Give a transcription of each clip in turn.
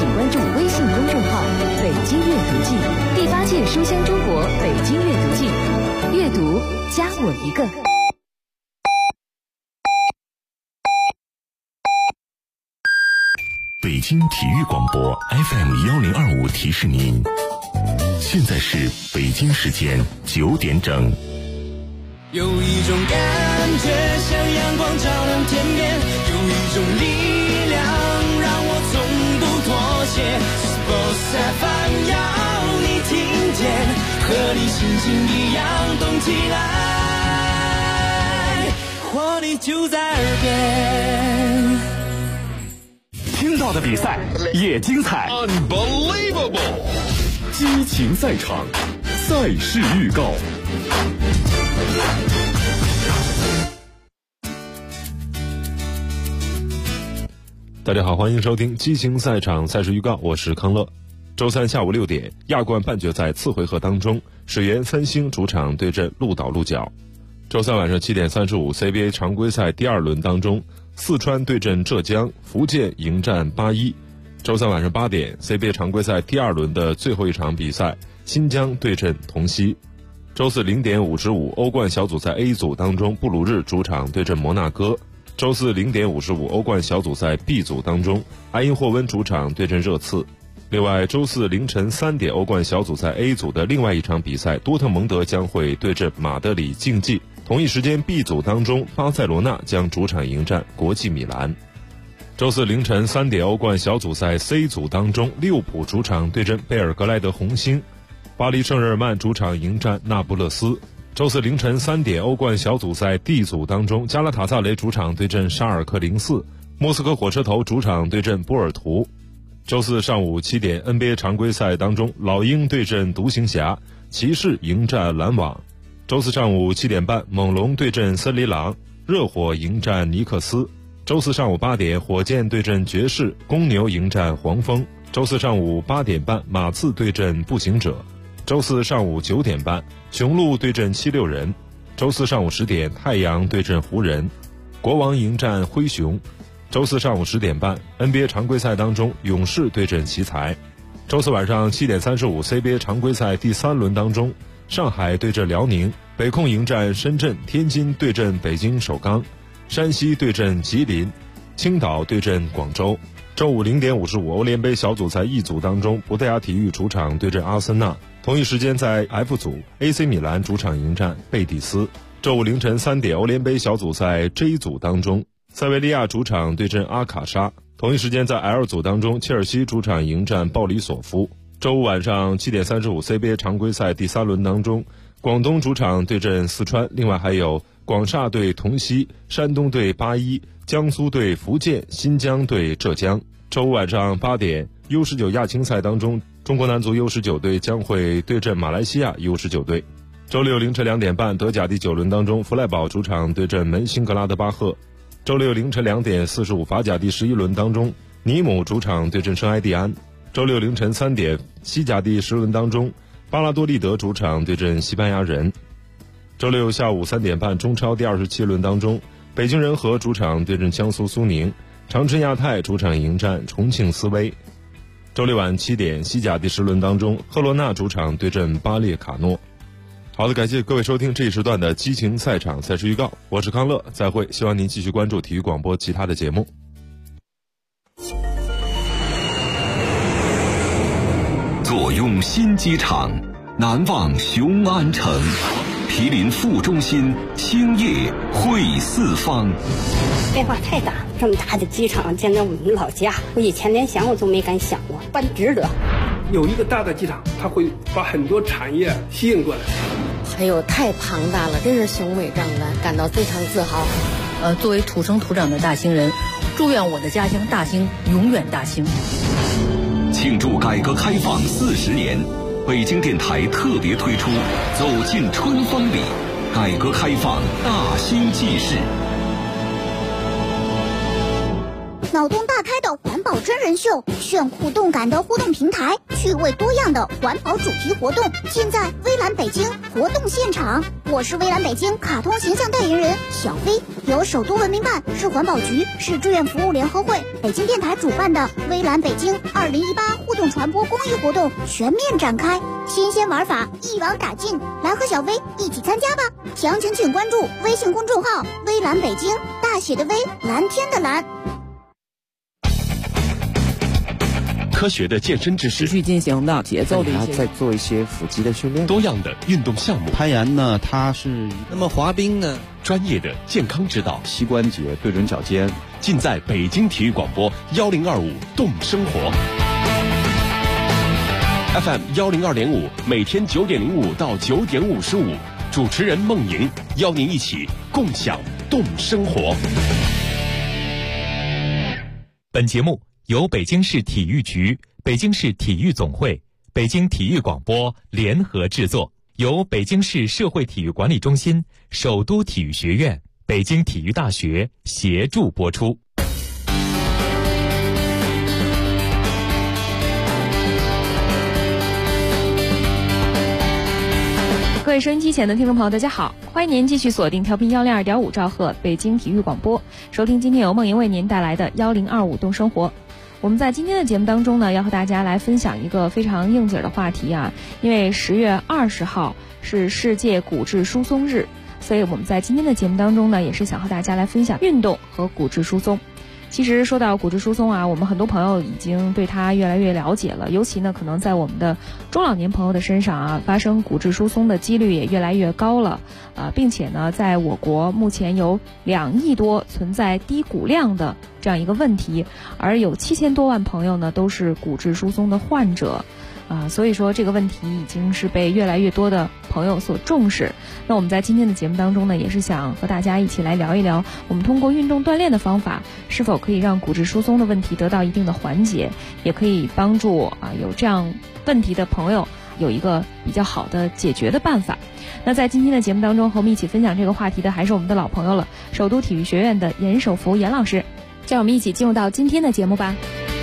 请关注微信公众号“北京阅读季”，第8届书香中国北京阅读季，阅读加我一个。 北京体育广播 FM1025 提示您，现在是北京时间9点整。 有一种感觉像阳光照亮天边，有一种力量让我从不妥协。Sports FM 要你听见，和你心情一样动起来，活力就在耳边。 听到的比赛也精彩 Unbelievable 激情赛场，赛事预告。 大家好，欢迎收听激情赛场赛事预告，我是康乐。周三下午6点，亚冠半决赛次回合当中，水源三星主场对阵鹿岛鹿角。周三晚上7点35 CBA 常规赛第2轮当中，四川对阵浙江，福建迎战8-1。周三晚上8点 CBA 常规赛第2轮的最后一场比赛，新疆对阵同曦。周四0点55欧冠小组赛 A 组当中，布鲁日主场对阵摩纳哥。周四0点55欧冠小组赛 B 组当中，埃因霍温主场对阵热刺。另外，周四凌晨3点欧冠小组赛 A 组的另外一场比赛，多特蒙德将会对阵马德里竞技。同一时间 B 组当中，巴塞罗那将主场迎战国际米兰。周四凌晨3点欧冠小组赛 C 组当中，利物浦主场对阵贝尔格莱德红星。巴黎圣日耳曼主场迎战那不勒斯。周四凌晨3点欧冠小组赛 D 组当中，加拉塔萨雷主场对阵沙尔克04，莫斯科火车头主场对阵波尔图。周四上午7点 NBA 常规赛当中，老鹰对阵独行侠，骑士迎战篮网。周四上午7点半，猛龙对阵森林狼，热火迎战尼克斯。周四上午8点，火箭对阵爵士，公牛迎战黄蜂。周四上午8点半，马刺对阵步行者。周四上午9点半，雄鹿对阵76人。周四上午10点，太阳对阵湖人，国王迎战灰熊。周四上午10点半 NBA 常规赛当中，勇士对阵奇才。周四晚上7点35 CBA 常规赛第3轮当中，上海对阵辽宁，北控迎战深圳，天津对阵北京首钢，山西对阵吉林，青岛对阵广州。周五0点55欧联杯小组赛 E 组当中，葡萄牙体育主场对阵阿森纳。同一时间在 F 组 AC 米兰主场迎战贝蒂斯。周五凌晨3点欧联杯小组赛 J 组当中，塞维利亚主场对阵阿卡莎。同一时间在 L 组当中，切尔西主场迎战鲍里索夫。周五晚上7点35 CBA 常规赛第3轮当中，广东主场对阵四川，另外还有广厦对同曦，山东对8-1，江苏对福建，新疆对浙江。周五晚上8点 U19 亚青赛当中，中国男足 U19 队将会对阵马来西亚 U19 队。周六凌晨2点半，德甲第9轮当中，弗赖堡主场对阵门兴格拉德巴赫。周六凌晨2点45，法甲第11轮当中，尼姆主场对阵圣埃蒂安。周六凌晨3点，西甲第10轮当中，巴拉多利德主场对阵西班牙人。周六下午3点半，中超第27轮当中，北京人和主场对阵江苏苏宁，长春亚泰主场迎战重庆斯威。周六晚7点，西甲第10轮当中，赫罗纳主场对阵巴列卡诺。好的，感谢各位收听这一时段的激情赛场赛事预告，我是康乐，再会，希望您继续关注体育广播其他的节目。 坐拥新机场，难忘雄安城，毗邻副中心，兴业汇四方。 变化太大，这么大的机场建在我们老家，我以前连想我都没敢想过，办值得。 有一个大的机场，它会把很多产业吸引过来。 哎呦，太庞大了，真是雄伟壮观，感到非常自豪。 作为土生土长的大兴人，祝愿我的家乡大兴永远大兴。 庆祝改革开放40年，北京电台特别推出《走进春风里》，改革开放大兴纪事。 脑洞大开的环保保真人秀，炫酷动感的互动平台，趣味多样的环保主题活动，现在微蓝北京活动现场。我是微蓝北京卡通形象代言人小飞，由首都文明办、市环保局、市志愿服务联合会、北京电台主办的微蓝北京2018互动传播公益活动全面展开，新鲜玩法一网打尽，来和小飞一起参加吧！详情请关注微信公众号微蓝北京，大写的微，蓝天的蓝。 科学的健身知识， 持续进行的节奏的一些， 再做一些腹肌的训练， 多样的运动项目。 攀岩呢，它是那么滑冰呢， 专业的健康指导， 膝关节对准脚尖， 尽在北京体育广播1025动生活 FM 102.5，每天9点05到9点55，主持人孟莹邀您一起共享动生活。 本节目由北京市体育局、北京市体育总会、北京体育广播联合制作，由北京市社会体育管理中心、首都体育学院、北京体育大学协助播出。 各位收音机前的听众朋友，大家好，欢迎您继续锁定调频102.5兆赫北京体育广播，收听今天由孟莹为您带来的1025动生活。我们在今天的节目当中呢，要和大家来分享一个非常应景的话题啊，因为10月20号是世界骨质疏松日，所以我们在今天的节目当中呢，也是想和大家来分享运动和骨质疏松。其实说到骨质疏松啊，我们很多朋友已经对它越来越了解了，尤其呢可能在我们的中老年朋友的身上啊，发生骨质疏松的几率也越来越高了，并且呢在我国目前有2亿多存在低骨量的这样一个问题，而有7000多万朋友呢都是骨质疏松的患者。所以说这个问题已经是被越来越多的朋友所重视。那我们在今天的节目当中呢，也是想和大家一起来聊一聊，我们通过运动锻炼的方法，是否可以让骨质疏松的问题得到一定的缓解，也可以帮助有这样问题的朋友有一个比较好的解决的办法。那在今天的节目当中，和我们一起分享这个话题的还是我们的老朋友了，首都体育学院的严守福严老师。让我们一起进入到今天的节目吧。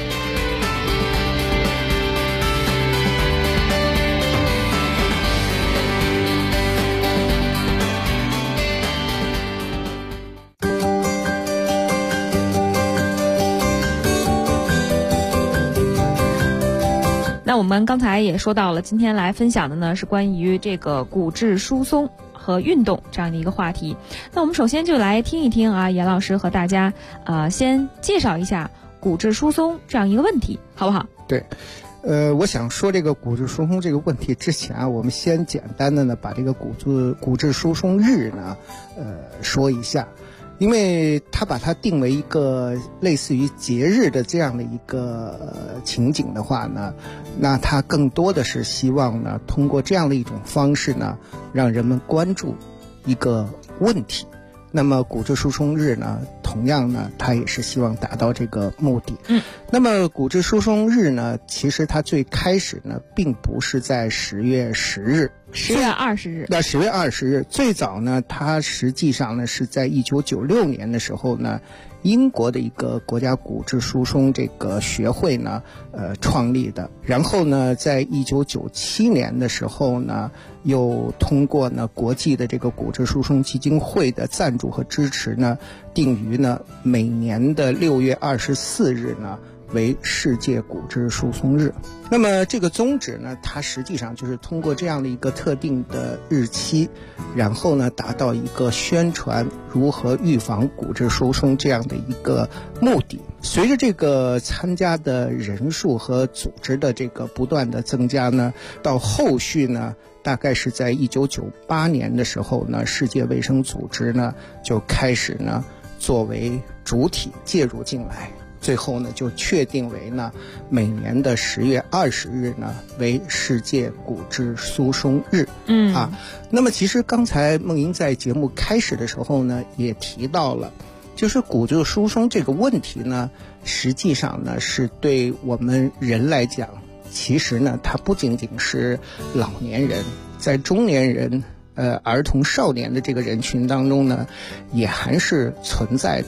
那我们刚才也说到了，今天来分享的呢是关于这个骨质疏松和运动这样的一个话题。那我们首先就来听一听严老师和大家先介绍一下骨质疏松这样一个问题，好不好？ 对，我想说这个骨质疏松这个问题之前我们先简单的呢把这个骨质疏松日呢说一下。因为他把它定为一个类似于节日的这样的一个情景的话呢，那他更多的是希望呢通过这样的一种方式呢让人们关注一个问题。那么骨质疏松日呢同样呢他也是希望达到这个目的。那么骨质疏松日呢其实它最开始呢并不是在10月10日 10月20日。 那10月20日最早呢它实际上呢是在1996年的时候呢，英国的一个国家骨质疏松这个学会呢创立的。然后呢在1997年的时候呢又通过呢国际的这个骨质疏松基金会的赞助和支持呢，定于呢每年的6月24日呢为世界骨质疏松日。那么这个宗旨呢它实际上就是通过这样的一个特定的日期，然后呢达到一个宣传如何预防骨质疏松这样的一个目的。随着这个参加的人数和组织的这个不断的增加呢，到后续呢大概是在1998年的时候呢，世界卫生组织呢就开始呢作为主体介入进来，最后呢就确定为呢每年的10月20日呢为世界骨质疏松日。那么其实刚才孟莹在节目开始的时候呢也提到了，就是骨质疏松这个问题呢实际上呢是对我们人来讲，其实呢它不仅仅是老年人，在中年人儿童少年的这个人群当中呢也还是存在的。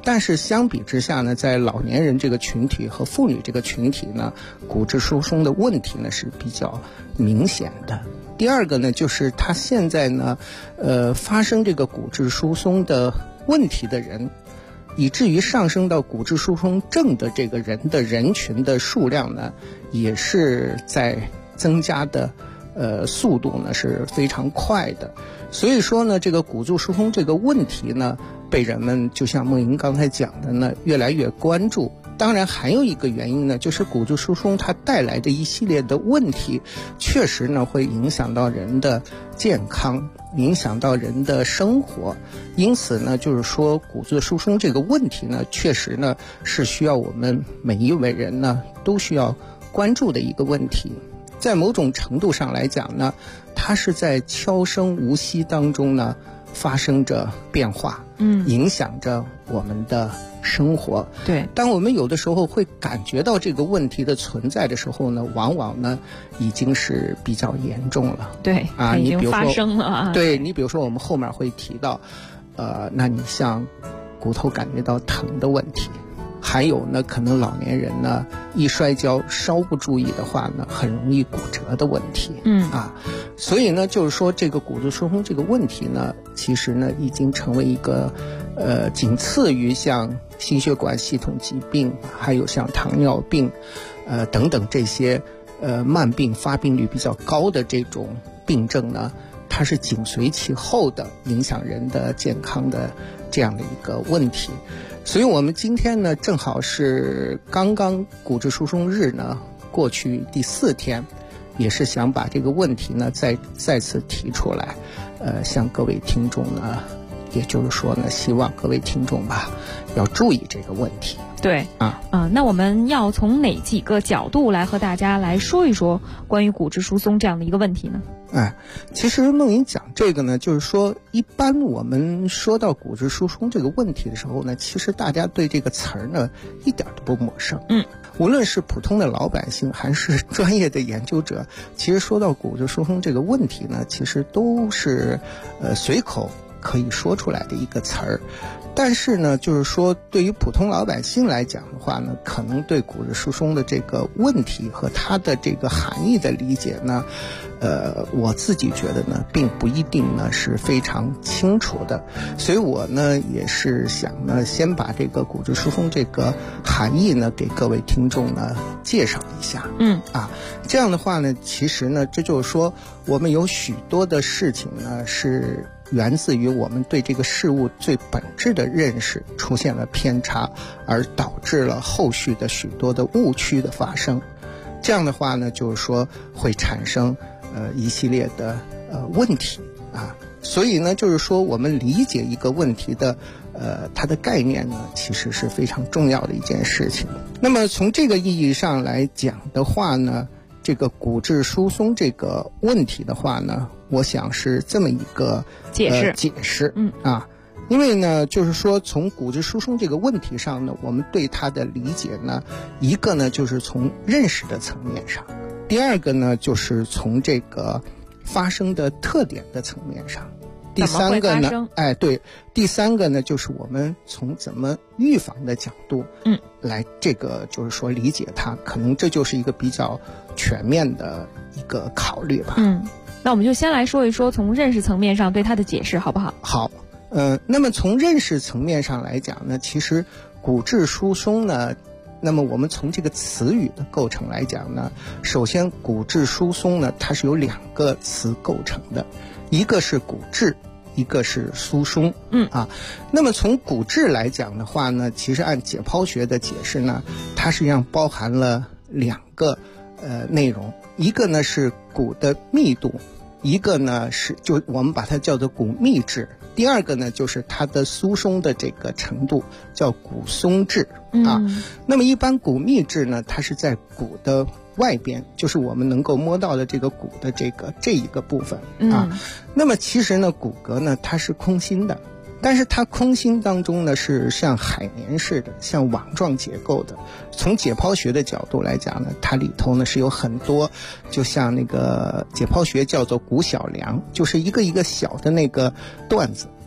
但是相比之下呢，在老年人这个群体和妇女这个群体呢，骨质疏松的问题呢是比较明显的。第二个呢，就是他现在呢，发生这个骨质疏松的问题的人，以至于上升到骨质疏松症的这个人群的数量呢，也是在增加的，速度呢是非常快的。所以说呢，这个骨质疏松这个问题呢，被人们就像梦莹刚才讲的呢，越来越关注。当然还有一个原因呢，就是骨质疏松它带来的一系列的问题，确实呢会影响到人的健康，影响到人的生活。因此呢，就是说骨质疏松这个问题呢，确实呢是需要我们每一位人呢都需要关注的一个问题。在某种程度上来讲呢，它是在悄声无息当中呢发生着变化，影响着我们的生活。 对， 当我们有的时候会感觉到这个问题的存在的时候呢，往往呢已经是比较严重了。 对啊，已经发生了啊。 对，你比如说我们后面会提到，那你像骨头感觉到疼的问题，还有呢，可能老年人呢一摔跤稍不注意的话呢，很容易骨折的问题。所以呢，就是说这个骨质疏松这个问题呢，其实呢已经成为一个仅次于像心血管系统疾病，还有像糖尿病，等等这些慢病发病率比较高的这种病症呢，它是紧随其后的影响人的健康的这样的一个问题。所以我们今天呢，正好是刚刚骨质疏松日呢过去第4天，也是想把这个问题呢再次提出来，向各位听众呢，也就是说呢，希望各位听众吧要注意这个问题。 对那我们要从哪几个角度来和大家来说一说关于骨质疏松这样的一个问题呢？ 其实梦莹讲这个呢，就是说一般我们说到骨质疏松这个问题的时候呢，其实大家对这个词儿呢一点都不陌生。无论是普通的老百姓还是专业的研究者，其实说到骨质疏松这个问题呢，其实都是随口可以说出来的一个词儿。但是呢，就是说对于普通老百姓来讲的话呢，可能对骨质疏松的这个问题和它的这个含义的理解呢，我自己觉得呢，并不一定呢是非常清楚的。所以我呢也是想呢，先把这个骨质疏松这个含义呢，给各位听众呢介绍一下。这样的话呢，其实呢，这就是说我们有许多的事情呢是源自于我们对这个事物最本质的认识出现了偏差，而导致了后续的许多的误区的发生。这样的话呢，就是说会产生一系列的问题所以呢，就是说我们理解一个问题的它的概念呢，其实是非常重要的一件事情。那么从这个意义上来讲的话呢，这个骨质疏松这个问题的话呢，我想是这么一个解释因为呢，就是说从骨质疏松这个问题上呢，我们对它的理解呢，一个呢就是从认识的层面上，第二个呢就是从这个发生的特点的层面上，第三个呢，第三个呢就是我们从怎么预防的角度来这个就是说理解它，可能这就是一个比较全面的一个考虑吧。 那我们就先来说一说从认识层面上对它的解释好不好？ 好。那么从认识层面上来讲呢，其实骨质疏松呢，那么我们从这个词语的构成来讲呢，首先骨质疏松呢，它是由2个词构成的，一个是骨质，一个是疏松。那么从骨质来讲的话呢，其实按解剖学的解释呢，它实际上包含了2个内容，一个呢是骨的密度，一个呢是就我们把它叫做骨密质，第二个呢就是它的疏松的这个程度，叫骨松质那么一般骨密质呢，它是在骨的外边，就是我们能够摸到的这个骨的这一个部分那么其实呢，骨骼呢它是空心的，但是它空心当中呢是像海绵似的，像网状结构的。从解剖学的角度来讲呢，它里头呢是有很多，就像那个解剖学叫做骨小梁，就是一个一个小的那个段子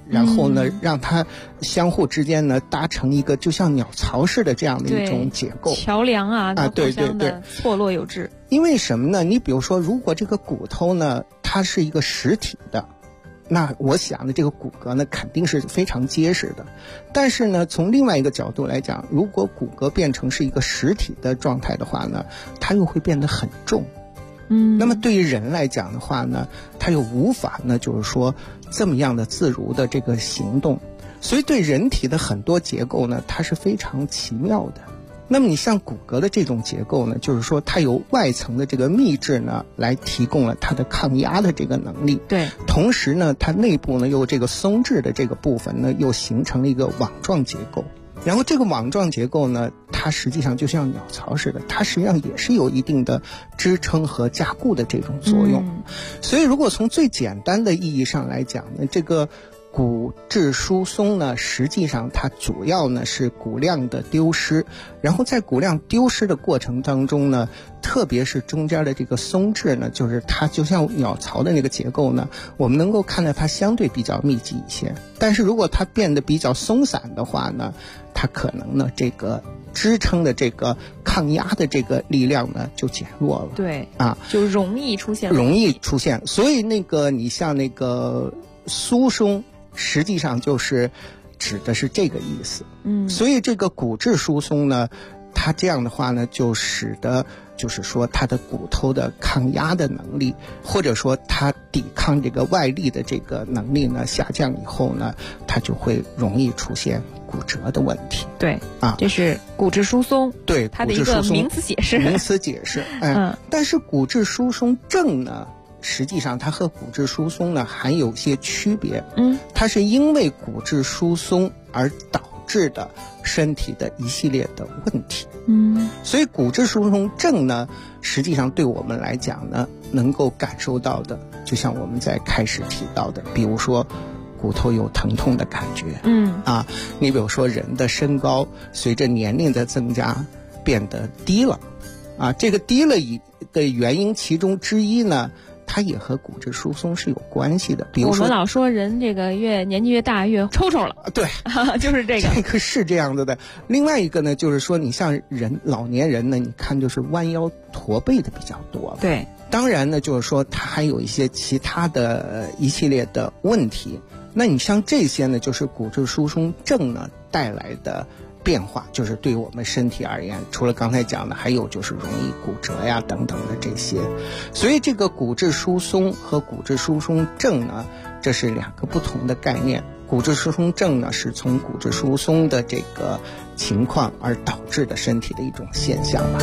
然后呢让它相互之间呢搭成一个就像鸟巢似的这样的一种结构， 桥梁啊， 对对对， 错落有致。 因为什么呢？你比如说，如果这个骨头呢，它是一个实体的，那我想呢，这个骨骼呢肯定是非常结实的。但是呢，从另外一个角度来讲，如果骨骼变成是一个实体的状态的话呢，它又会变得很重。那么对于人来讲的话呢，它又无法呢，就是说这么样的自如的这个行动。所以对人体的很多结构呢，它是非常奇妙的。那么你像骨骼的这种结构呢，就是说它由外层的这个密质呢来提供了它的抗压的这个能力， 对， 同时呢它内部呢又这个松质的这个部分呢又形成了一个网状结构，然后这个网状结构呢它实际上就像鸟巢似的，它实际上也是有一定的支撑和加固的这种作用。所以如果从最简单的意义上来讲呢，这个骨质疏松呢，实际上它主要呢是骨量的丢失，然后在骨量丢失的过程当中呢，特别是中间的这个松质呢，就是它就像鸟巢的那个结构呢，我们能够看到它相对比较密集一些。但是如果它变得比较松散的话呢，它可能呢这个支撑的这个抗压的这个力量呢就减弱了。 对啊，就容易出现。 所以那个你像那个疏松，实际上就是指的是这个意思。所以这个骨质疏松呢，它这样的话呢，就使得就是说它的骨头的抗压的能力，或者说它抵抗这个外力的这个能力呢下降以后呢，它就会容易出现骨折的问题。 对啊，这是骨质疏松， 对， 它的一个名词解释。但是骨质疏松症呢，实际上它和骨质疏松呢还有些区别。它是因为骨质疏松而导致的身体的一系列的问题。所以骨质疏松症呢，实际上对我们来讲呢，能够感受到的，就像我们在开始提到的，比如说骨头有疼痛的感觉。你比如说人的身高随着年龄的增加变得低了。这个低了的原因其中之一呢，它也和骨质疏松是有关系的。比如说我们老说人这个年纪越大越抽抽了， 对， 就是这个。 这个是这样子的。另外一个呢，就是说你像老年人呢，你看就是弯腰驼背的比较多了。 对， 当然呢，就是说它还有一些其他的一系列的问题。那你像这些呢，就是骨质疏松症呢带来的变化，就是对我们身体而言，除了刚才讲的，还有就是容易骨折呀等等的这些。所以这个骨质疏松和骨质疏松症呢，这是两个不同的概念。骨质疏松症呢，是从骨质疏松的这个情况而导致的身体的一种现象吧。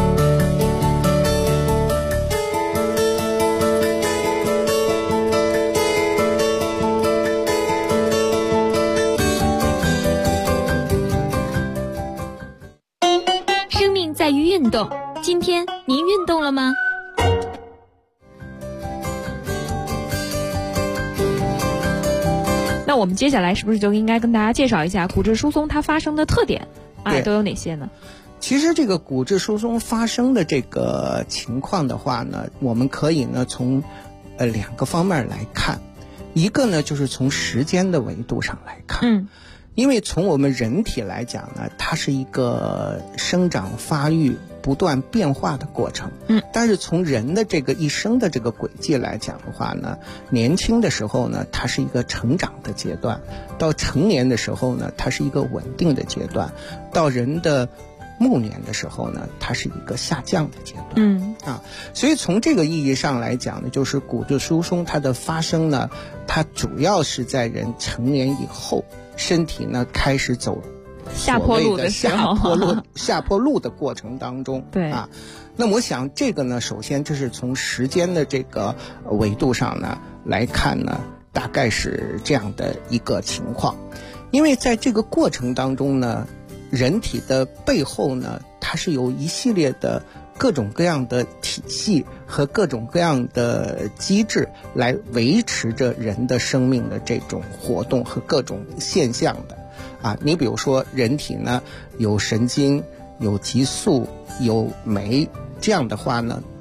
运动，今天您运动了吗？ 那我们接下来是不是就应该跟大家介绍一下骨质疏松它发生的特点都有哪些呢？ 其实这个骨质疏松发生的这个情况的话呢，我们可以呢从两个方面来看。一个呢就是从时间的维度上来看。因为从我们人体来讲呢，它是一个生长发育不断变化的过程。但是从人的这个一生的这个轨迹来讲的话呢，年轻的时候呢，它是一个成长的阶段；到成年的时候呢，它是一个稳定的阶段；到人的暮年的时候呢，它是一个下降的阶段。所以从这个意义上来讲呢，就是骨质疏松它的发生呢，它主要是在人成年以后，身体呢开始走下坡路的时候， 下坡路的过程当中。 对那我想这个呢，首先这是从时间的这个维度上呢来看呢，大概是这样的一个情况。因为在这个过程当中呢，人体的背后呢，它是有一系列的各种各样的体系和各种各样的机制来维持着人的生命的这种活动和各种现象的。你比如说人体呢有神经、有激素、有酶，这样的话呢，它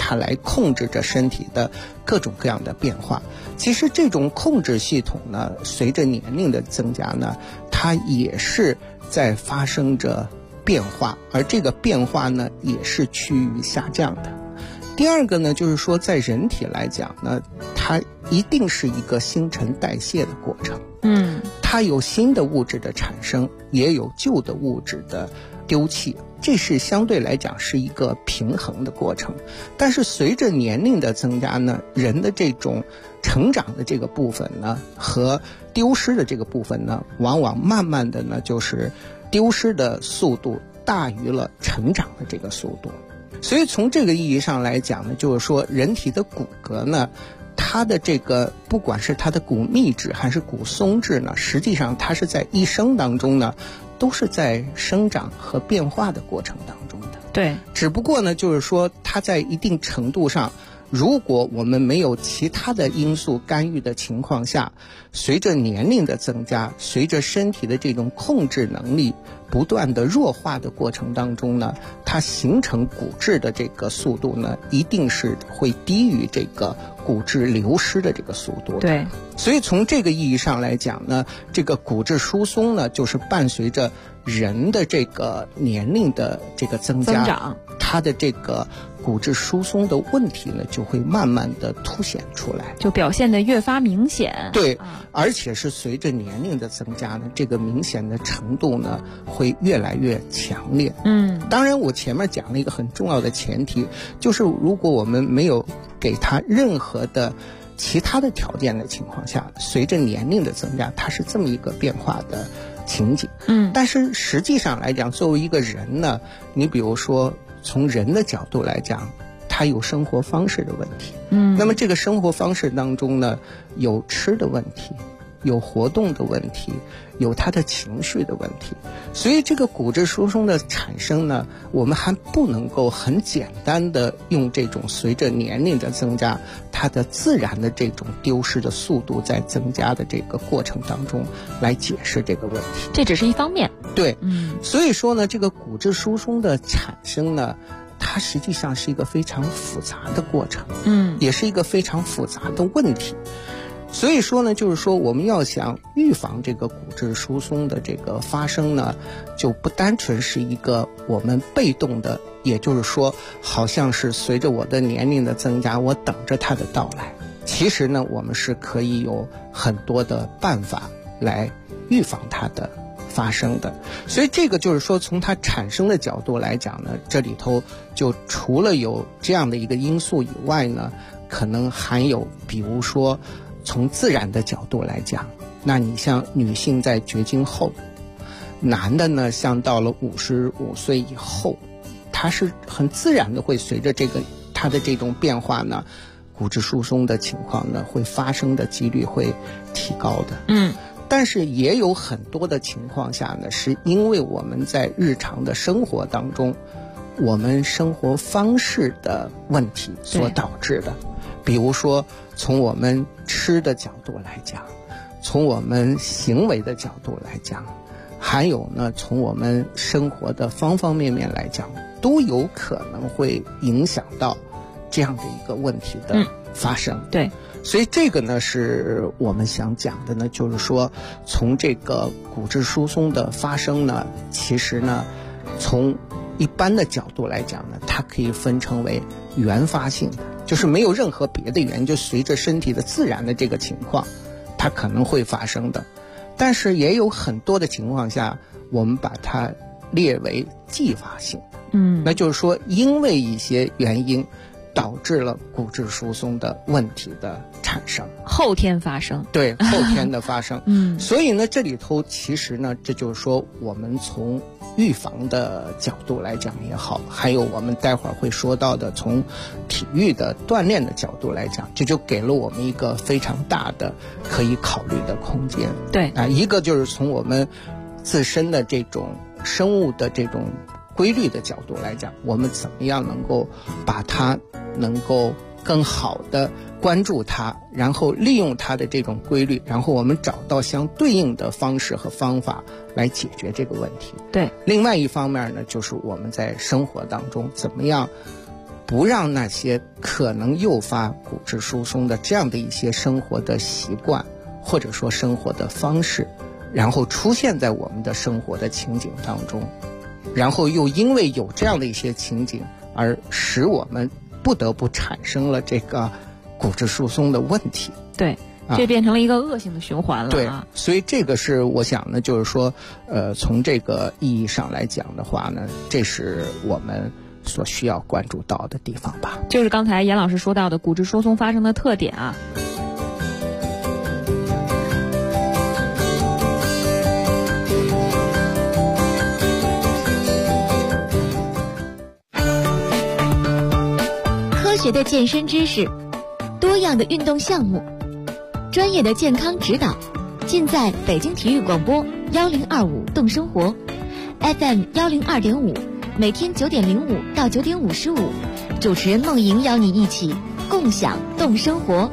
它来控制着身体的各种各样的变化。其实这种控制系统呢，随着年龄的增加呢，它也是在发生着变化，而这个变化呢也是趋于下降的。第二个呢，就是说在人体来讲呢，它一定是一个新陈代谢的过程。它有新的物质的产生，也有旧的物质的丢弃，这是相对来讲是一个平衡的过程。但是随着年龄的增加呢，人的这种成长的这个部分呢和丢失的这个部分呢，往往慢慢的呢就是丢失的速度大于了成长的这个速度。所以从这个意义上来讲呢，就是说人体的骨骼呢，它的这个不管是它的骨密质还是骨松质呢，实际上它是在一生当中呢都是在生长和变化的过程当中的。 对， 只不过呢就是说它在一定程度上，如果我们没有其他的因素干预的情况下，随着年龄的增加，随着身体的这种控制能力不断的弱化的过程当中呢，它形成骨质的这个速度呢，一定是会低于这个骨质流失的这个速度。 对， 所以从这个意义上来讲呢，这个骨质疏松呢，就是伴随着人的这个年龄的这个增长，它的这个骨质疏松的问题呢，就会慢慢的凸显出来， 就表现得越发明显。 对，而且是随着年龄的增加呢，这个明显的程度呢，会越来越强烈。当然我前面讲了一个很重要的前提，就是如果我们没有给它任何的其他的条件的情况下，随着年龄的增加，它是这么一个变化的情景。但是实际上来讲，作为一个人呢，你比如说从人的角度来讲，他有生活方式的问题。那么这个生活方式当中呢，有吃的问题，有活动的问题，有他的情绪的问题。所以这个骨质疏松的产生呢，我们还不能够很简单的用这种随着年龄的增加，它的自然的这种丢失的速度在增加的这个过程当中来解释这个问题。 这只是一方面。 对，所以说呢，这个骨质疏松的产生呢，它实际上是一个非常复杂的过程，也是一个非常复杂的问题。所以说呢，就是说我们要想预防这个骨质疏松的这个发生呢，就不单纯是一个我们被动的，也就是说好像是随着我的年龄的增加，我等着它的到来。其实呢，我们是可以有很多的办法来预防它的发生的。所以这个就是说从它产生的角度来讲呢，这里头就除了有这样的一个因素以外呢，可能还有比如说从自然的角度来讲，那你像女性在绝经后，男的呢像到了55岁以后，他是很自然的会随着这个他的这种变化呢，骨质疏松的情况呢会发生的几率会提高的。但是也有很多的情况下呢，是因为我们在日常的生活当中，我们生活方式的问题所导致的。比如说从我们吃的角度来讲，从我们行为的角度来讲，还有呢从我们生活的方方面面来讲，都有可能会影响到这样的一个问题的发生。 对， 所以这个呢是我们想讲的呢，就是说从这个骨质疏松的发生呢，其实呢从一般的角度来讲呢，它可以分成为原发性的，就是没有任何别的原因，就随着身体的自然的这个情况它可能会发生的。但是也有很多的情况下，我们把它列为继发性的。那就是说因为一些原因导致了骨质疏松的问题的产生， 后天发生。 对，后天的发生。所以呢这里头其实呢，这就是说我们从预防的角度来讲也好，还有我们待会儿会说到的从体育的锻炼的角度来讲，这就给了我们一个非常大的可以考虑的空间。 对， 一个就是从我们自身的这种生物的这种规律的角度来讲，我们怎么样能够把它能够更好的关注它，然后利用它的这种规律，然后我们找到相对应的方式和方法来解决这个问题。 对， 另外一方面呢，就是我们在生活当中怎么样不让那些可能诱发骨质疏松的这样的一些生活的习惯，或者说生活的方式，然后出现在我们的生活的情景当中，然后又因为有这样的一些情景而使我们不得不产生了这个骨质疏松的问题。 对，这变成了一个恶性的循环了啊。 对，所以这个是我想呢，就是说从这个意义上来讲的话呢，这是我们所需要关注到的地方吧。 就是刚才严老师说到的骨质疏松发生的特点啊。 科学的健身知识，多样的运动项目，专业的健康指导，尽在北京体育广播1025动生活 FM 102.5，每天9点05到9点55，主持人梦莹邀你一起共享动生活。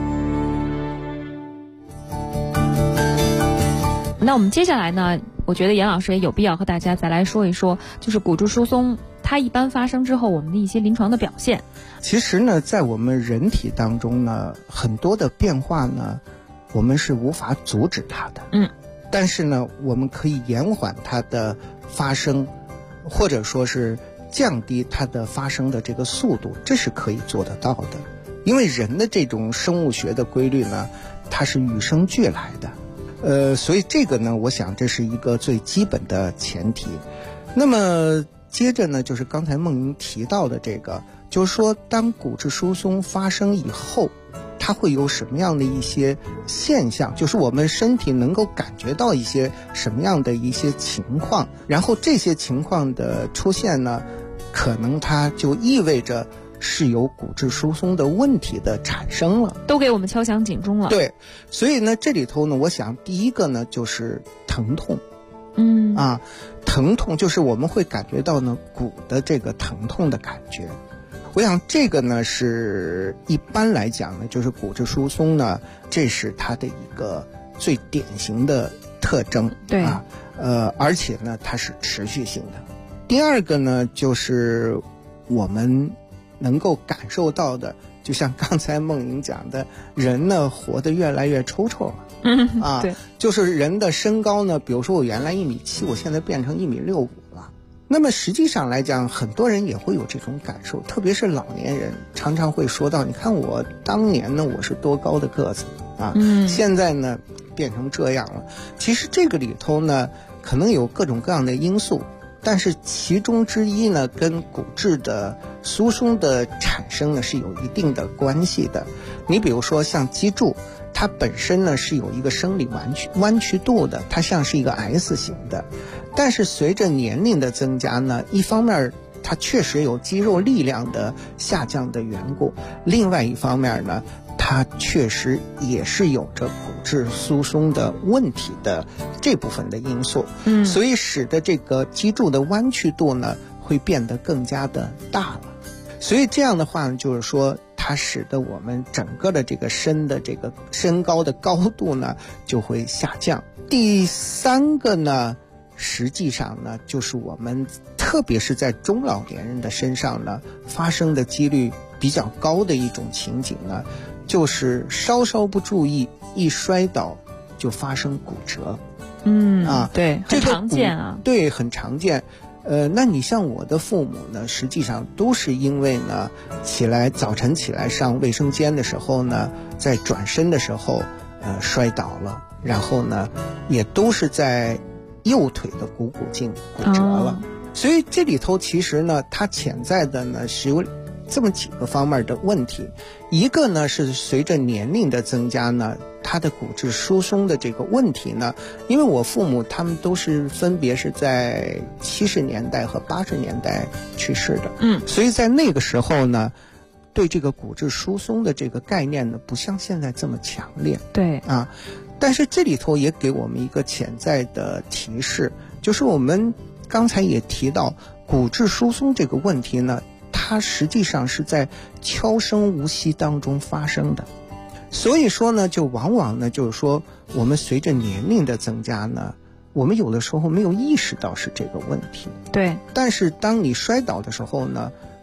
那我们接下来呢，我觉得严老师也有必要和大家再来说一说，就是骨质疏松它一般发生之后我们的一些临床的表现。 其实呢，在我们人体当中呢，很多的变化呢，我们是无法阻止它的。但是呢，我们可以延缓它的发生，或者说是降低它的发生的这个速度，这是可以做得到的。因为人的这种生物学的规律呢，它是与生俱来的。所以这个呢，我想这是一个最基本的前提。那么接着呢，就是刚才梦莹提到的这个，就是说当骨质疏松发生以后，它会有什么样的一些现象，就是我们身体能够感觉到一些什么样的一些情况，然后这些情况的出现呢，可能它就意味着是有骨质疏松的问题的产生了， 都给我们敲响警钟了。 对，所以呢，这里头呢，我想第一个呢就是疼痛。疼痛就是我们会感觉到呢骨的这个疼痛的感觉。我想这个呢是一般来讲呢，就是骨质疏松呢，这是它的一个最典型的特征。 对而且呢它是持续性的。第二个呢，就是我们能够感受到的，就像刚才梦莹讲的，人呢活得越来越抽抽了。 对， 就是人的身高呢，比如说我原来1.7米，我现在变成1.65米了。那么实际上来讲，很多人也会有这种感受，特别是老年人常常会说到，你看我当年呢我是多高的个子啊，现在呢变成这样了。其实这个里头呢可能有各种各样的因素，但是其中之一呢跟骨质的疏松的产生呢是有一定的关系的。你比如说像脊柱，它本身呢是有一个生理弯曲度的，它像是一个 S 型的。但是随着年龄的增加呢，一方面它确实有肌肉力量的下降的缘故，另外一方面呢，它确实也是有着骨质疏松的问题的这部分的因素。所以使得这个脊柱的弯曲度呢会变得更加的大了。所以这样的话呢，就是说它使得我们整个的这个身的这个身高的高度呢就会下降。第三个呢，实际上呢就是我们特别是在中老年人的身上呢发生的几率比较高的一种情景呢，就是稍稍不注意一摔倒就发生骨折。 对，很常见啊。 对，很常见。那你像我的父母呢，实际上都是因为呢早晨起来上卫生间的时候呢，在转身的时候摔倒了，然后呢也都是在右腿的股骨颈骨折了。所以这里头其实呢它潜在的呢是有这么几个方面的问题。一个呢是随着年龄的增加呢，它的骨质疏松的这个问题呢，因为我父母他们都是分别是在70年代和80年代去世的，所以在那个时候呢，对这个骨质疏松的这个概念呢，不像现在这么强烈。 对啊，但是这里头也给我们一个潜在的提示，就是我们刚才也提到骨质疏松这个问题呢，它实际上是在悄声无息当中发生的。所以说呢，就往往呢，就是说我们随着年龄的增加呢，我们有的时候没有意识到是这个问题。 对。 但是当你摔倒的时候呢，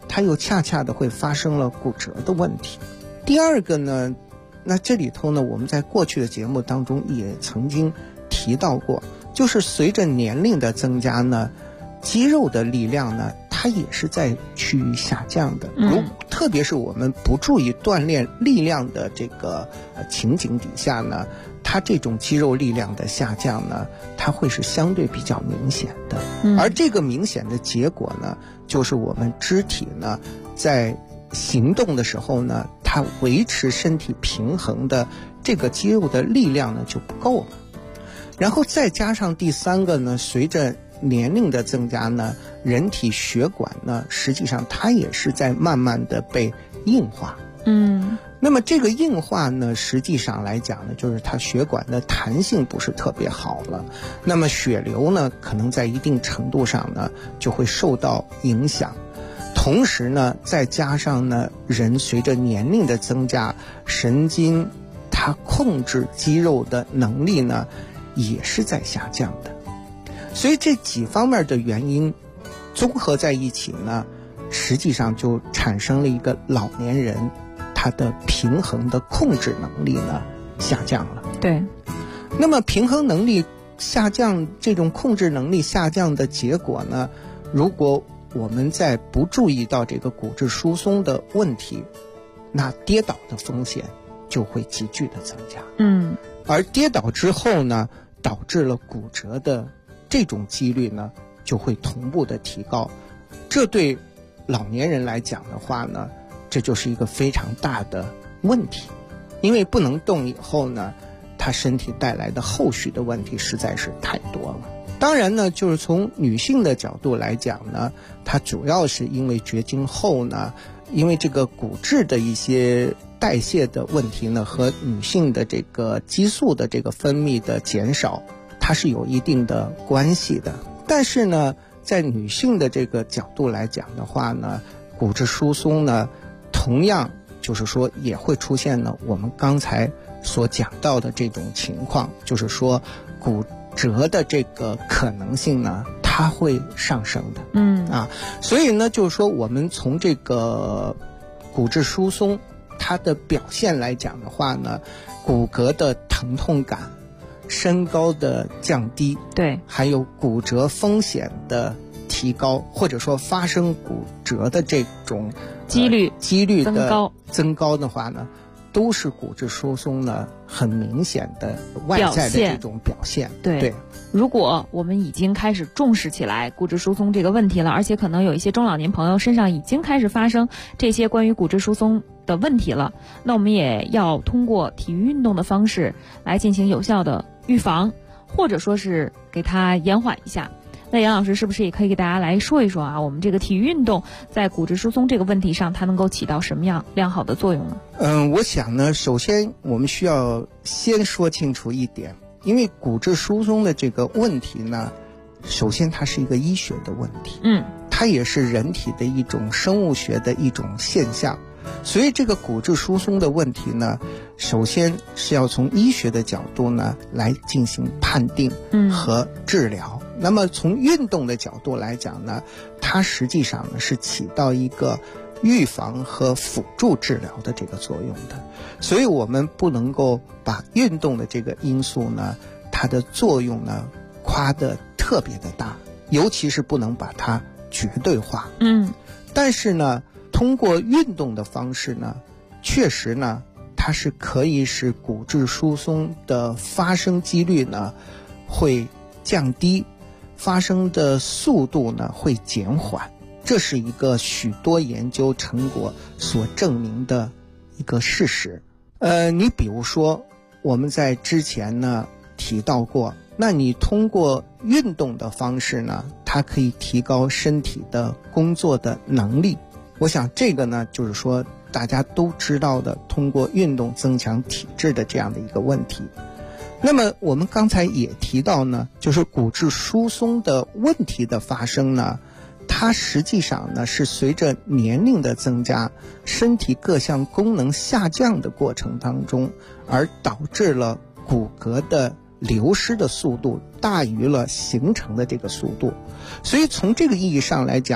它又恰恰的会发生了骨折的问题。第二个呢，那这里头呢，我们在过去的节目当中也曾经提到过，就是随着年龄的增加呢，肌肉的力量呢，它也是在趋于下降的。特别是我们不注意锻炼力量的这个情景底下呢，它这种肌肉力量的下降呢，它会是相对比较明显的。而这个明显的结果呢，就是我们肢体呢在行动的时候呢，它维持身体平衡的这个肌肉的力量呢就不够了。然后再加上第三个呢，随着年龄的增加呢，人体血管呢，实际上它也是在慢慢的被硬化。那么这个硬化呢，实际上来讲呢，就是它血管的弹性不是特别好了，那么血流呢，可能在一定程度上呢，就会受到影响。同时呢，再加上呢，人随着年龄的增加，神经它控制肌肉的能力呢，也是在下降的。所以这几方面的原因综合在一起呢，实际上就产生了一个老年人他的平衡的控制能力呢下降了。 对。 那么平衡能力下降，这种控制能力下降的结果呢，如果我们在不注意到这个骨质疏松的问题，那跌倒的风险就会急剧的增加。而跌倒之后呢，导致了骨折的这种几率呢就会同步的提高。这对老年人来讲的话呢，这就是一个非常大的问题。因为不能动以后呢，他身体带来的后续的问题实在是太多了。当然呢，就是从女性的角度来讲呢，它主要是因为绝经后呢，因为这个骨质的一些代谢的问题呢，和女性的这个激素的这个分泌的减少，它是有一定的关系的。但是呢，在女性的这个角度来讲的话呢，骨质疏松呢，同样就是说也会出现呢我们刚才所讲到的这种情况，就是说骨折的这个可能性呢，它会上升的。所以呢，就是说我们从这个骨质疏松它的表现来讲的话呢，骨骼的疼痛感、身高的降低， 对， 还有骨折风险的提高，或者说发生骨折的这种几率的增高的话呢，都是骨质疏松呢很明显的外在的这种表现。对， 如果我们已经开始重视起来骨质疏松这个问题了，而且可能有一些中老年朋友身上已经开始发生这些关于骨质疏松的问题了，那我们也要通过体育运动的方式来进行有效的预防，或者说是给它延缓一下。那杨老师是不是也可以给大家来说一说啊，我们这个体育运动在骨质疏松这个问题上，它能够起到什么样良好的作用呢？ 我想呢，首先我们需要先说清楚一点，因为骨质疏松的这个问题呢，首先它是一个医学的问题，它也是人体的一种生物学的一种现象。所以这个骨质疏松的问题呢，首先是要从医学的角度呢来进行判定和治疗。那么从运动的角度来讲呢，它实际上呢是起到一个预防和辅助治疗的这个作用的。所以我们不能够把运动的这个因素呢，它的作用呢夸得特别的大，尤其是不能把它绝对化。但是呢，通过运动的方式呢，确实呢，它是可以使骨质疏松的发生几率呢会降低，发生的速度呢会减缓，这是一个许多研究成果所证明的一个事实。你比如说我们在之前呢提到过，那你通过运动的方式呢，它可以提高身体的工作的能力。我想这个呢，就是说大家都知道的，通过运动增强体质的这样的一个问题。那么我们刚才也提到呢，就是骨质疏松的问题的发生呢，它实际上呢是随着年龄的增加，身体各项功能下降的过程当中，而导致了骨骼的流失的速度大于了形成的这个速度。所以从这个意义上来讲，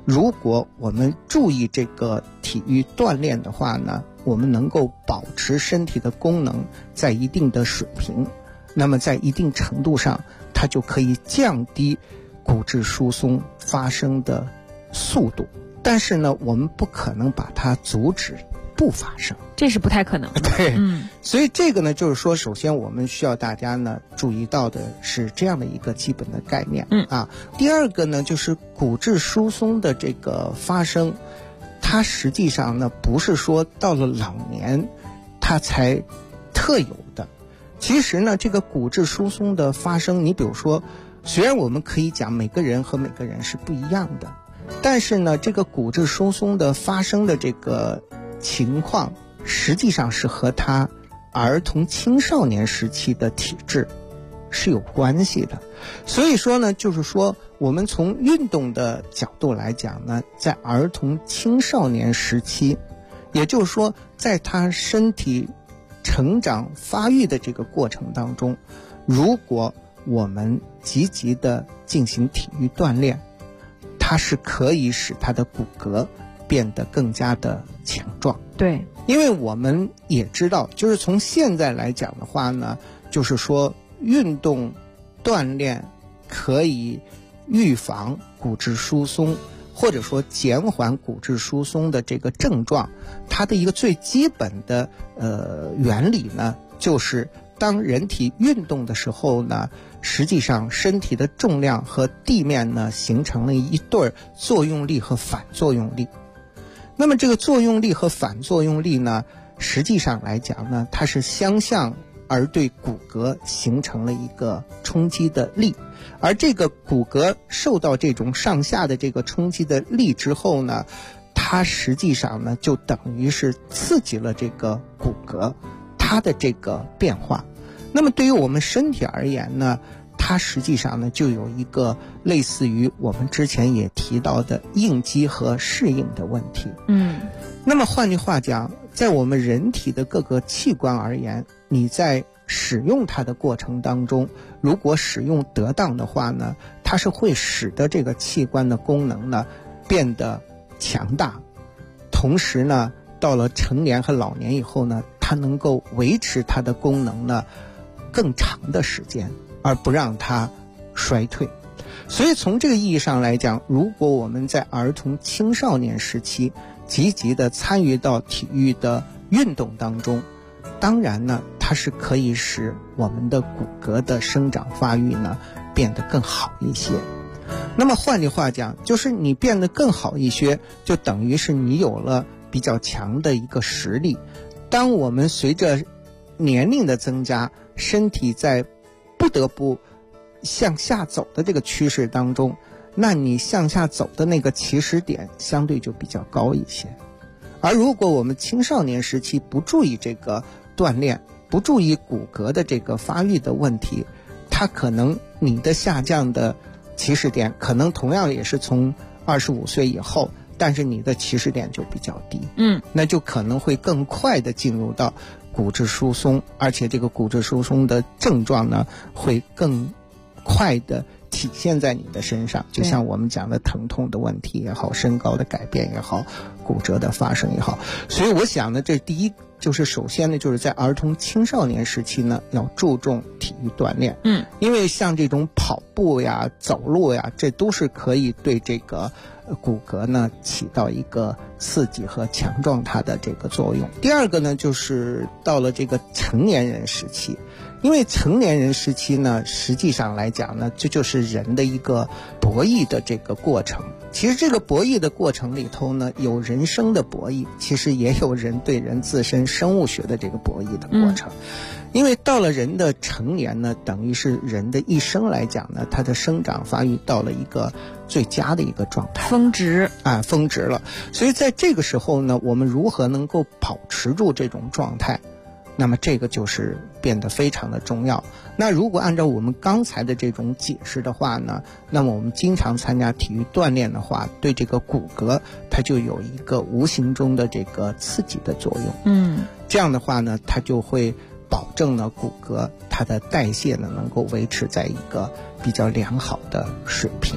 如果我们注意这个体育锻炼的话呢，我们能够保持身体的功能在一定的水平，那么在一定程度上它就可以降低骨质疏松发生的速度。但是呢，我们不可能把它阻止不发生， 这是不太可能的。 对，所以这个呢，就是说，首先我们需要大家呢注意到的是这样的一个基本的概念。第二个呢，就是骨质疏松的这个发生，它实际上呢不是说到了老年它才特有的。其实呢，这个骨质疏松的发生，你比如说，虽然我们可以讲每个人和每个人是不一样的，但是呢，这个骨质疏松的发生的这个情况实际上是和他儿童青少年时期的体质是有关系的。所以说呢，就是说我们从运动的角度来讲呢，在儿童青少年时期，也就是说在他身体成长发育的这个过程当中，如果我们积极的进行体育锻炼，它是可以使他的骨骼变得更加的强壮。 对， 因为我们也知道，就是从现在来讲的话呢，就是说运动锻炼可以预防骨质疏松，或者说减缓骨质疏松的这个症状。它的一个最基本的原理呢，就是当人体运动的时候呢，实际上身体的重量和地面呢形成了一对作用力和反作用力。那么这个作用力和反作用力呢，实际上来讲呢，它是相向而对骨骼形成了一个冲击的力，而这个骨骼受到这种上下的这个冲击的力之后呢，它实际上呢就等于是刺激了这个骨骼它的这个变化。那么对于我们身体而言呢，它实际上呢就有一个类似于我们之前也提到的应激和适应的问题。那么换句话讲，在我们人体的各个器官而言，你在使用它的过程当中，如果使用得当的话呢，它是会使得这个器官的功能呢变得强大，同时呢到了成年和老年以后呢，它能够维持它的功能呢更长的时间，而不让它衰退。所以从这个意义上来讲，如果我们在儿童青少年时期积极的参与到体育的运动当中，当然呢它是可以使我们的骨骼的生长发育呢变得更好一些。那么换句话讲，就是你变得更好一些，就等于是你有了比较强的一个实力。当我们随着年龄的增加，身体在不得不向下走的这个趋势当中，那你向下走的那个起始点相对就比较高一些。而如果我们青少年时期不注意这个锻炼，不注意骨骼的这个发育的问题，它可能你的下降的起始点可能同样也是从25岁以后，但是你的起始点就比较低，那就可能会更快的进入到骨质疏松，而且这个骨质疏松的症状呢会更快的体现在你的身上，就像我们讲的疼痛的问题也好，身高的改变也好，骨折的发生也好。所以我想呢，这第一就是首先呢，就是在儿童青少年时期呢要注重体育锻炼，因为像这种跑步呀、走路呀，这都是可以对这个骨骼呢起到一个刺激和强壮它的这个作用。第二个呢，就是到了这个成年人时期，因为成年人时期呢，实际上来讲呢，这就是人的一个博弈的这个过程。其实这个博弈的过程里头呢，有人生的博弈，其实也有人对人自身生物学的这个博弈的过程。因为到了人的成年呢，等于是人的一生来讲呢，他的生长发育到了一个最佳的一个状态， 峰值峰值了。所以在这个时候呢，我们如何能够保持住这种状态，那么这个就是变得非常的重要。那如果按照我们刚才的这种解释的话呢，那么我们经常参加体育锻炼的话，对这个骨骼它就有一个无形中的这个刺激的作用。这样的话呢，它就会保证了骨骼它的代谢呢能够维持在一个比较良好的水平。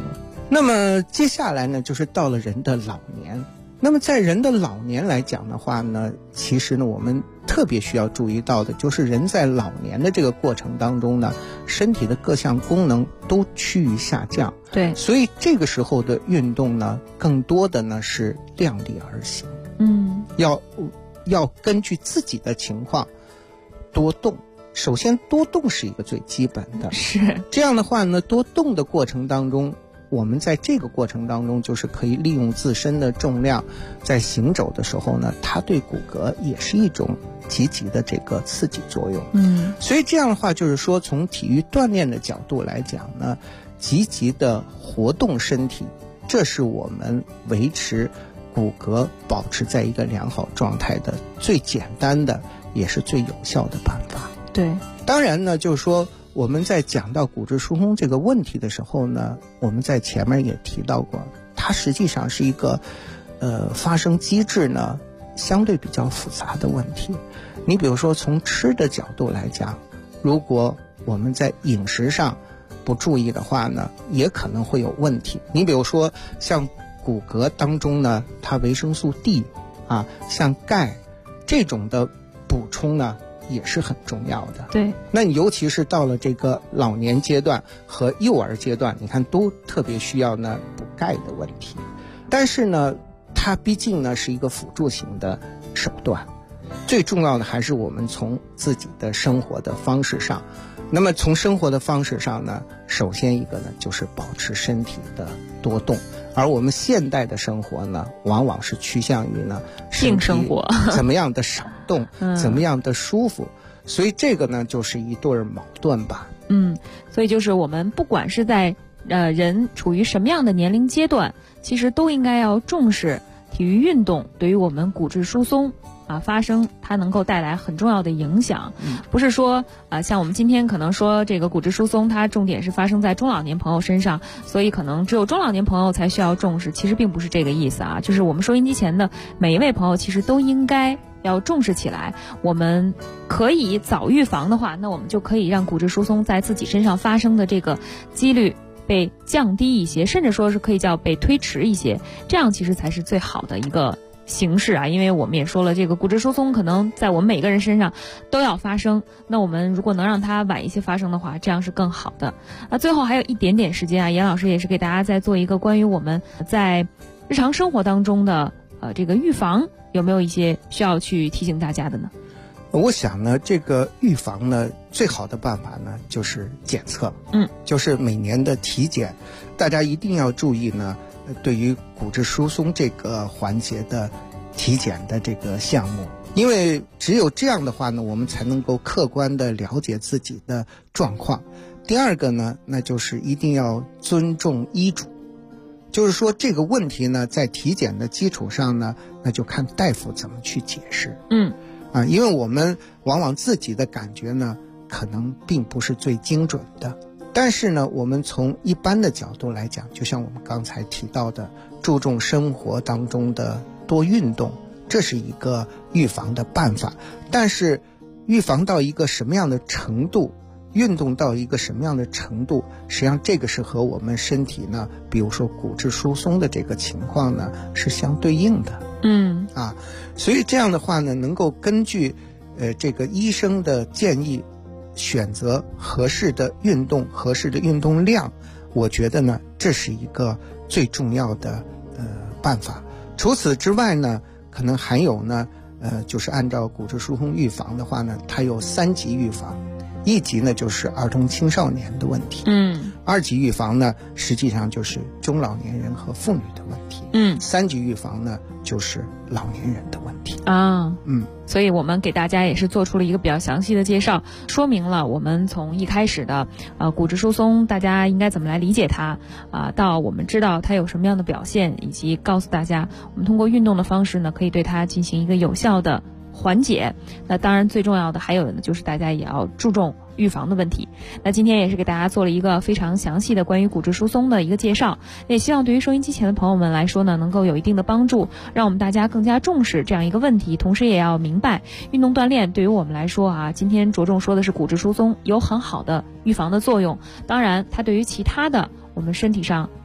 那么接下来呢，就是到了人的老年。那么在人的老年来讲的话呢，其实呢我们特别需要注意到的就是人在老年的这个过程当中呢，身体的各项功能都趋于下降。 对， 所以这个时候的运动呢，更多的呢是量力而行。要根据自己的情况多动。首先多动是一个最基本的， 是这样的话呢，多动的过程当中，我们在这个过程当中就是可以利用自身的重量，在行走的时候呢，它对骨骼也是一种积极的这个刺激作用。所以这样的话就是说，从体育锻炼的角度来讲呢，积极的活动身体，这是我们维持骨骼保持在一个良好状态的最简单的也是最有效的办法。 对， 当然呢，就是说我们在讲到骨质疏松这个问题的时候呢，我们在前面也提到过，它实际上是一个发生机制呢相对比较复杂的问题。你比如说从吃的角度来讲，如果我们在饮食上不注意的话呢，也可能会有问题。你比如说像骨骼当中呢，它维生素 D 啊，像钙这种的补充呢也是很重要的。 对， 那你尤其是到了这个老年阶段和幼儿阶段，你看都特别需要呢补钙的问题。但是呢，它毕竟呢是一个辅助型的手段，最重要的还是我们从自己的生活的方式上。那么从生活的方式上呢，首先一个呢就是保持身体的多动，而我们现代的生活呢，往往是趋向于呢性生活怎么样的少动，怎么样的舒服，所以这个呢就是一对矛盾吧。 所以就是我们不管是在人处于什么样的年龄阶段，其实都应该要重视体育运动对于我们骨质疏松发生它能够带来很重要的影响。不是说像我们今天可能说这个骨质疏松它重点是发生在中老年朋友身上，所以可能只有中老年朋友才需要重视，其实并不是这个意思啊。就是我们收音机前的每一位朋友其实都应该要重视起来。我们可以早预防的话，那我们就可以让骨质疏松在自己身上发生的这个几率被降低一些，甚至说是可以叫被推迟一些，这样其实才是最好的一个形式啊。因为我们也说了，这个骨质疏松可能在我们每个人身上都要发生，那我们如果能让它晚一些发生的话，这样是更好的。最后还有一点点时间啊，严老师也是给大家再做一个关于我们在日常生活当中的这个预防，有没有一些需要去提醒大家的呢？ 我想呢，这个预防呢，最好的办法呢就是检测，就是每年的体检，大家一定要注意呢，对于骨质疏松这个环节的体检的这个项目，因为只有这样的话呢，我们才能够客观的了解自己的状况。第二个呢，那就是一定要尊重医嘱，就是说这个问题呢，在体检的基础上呢，那就看大夫怎么去解释。因为我们往往自己的感觉呢，可能并不是最精准的。但是呢，我们从一般的角度来讲，就像我们刚才提到的，注重生活当中的多运动，这是一个预防的办法。但是预防到一个什么样的程度，运动到一个什么样的程度，实际上这个是和我们身体呢，比如说骨质疏松的这个情况呢，是相对应的。所以这样的话呢，能够根据这个医生的建议，选择合适的运动、合适的运动量，我觉得呢，这是一个最重要的办法。除此之外呢，可能还有呢，就是按照骨质疏松预防的话呢，它有3级预防。1级呢就是儿童青少年的问题，2级预防呢实际上就是中老年人和妇女的问题，3级预防呢就是老年人的问题所以我们给大家也是做出了一个比较详细的介绍，说明了我们从一开始的骨质疏松大家应该怎么来理解它到我们知道它有什么样的表现，以及告诉大家我们通过运动的方式呢可以对它进行一个有效的缓解。那当然最重要的还有呢，就是大家也要注重预防的问题。那今天也是给大家做了一个非常详细的关于骨质疏松的一个介绍，也希望对于收音机前的朋友们来说呢，能够有一定的帮助，让我们大家更加重视这样一个问题，同时也要明白运动锻炼对于我们来说今天着重说的是骨质疏松有很好的预防的作用，当然它对于其他的我们身体上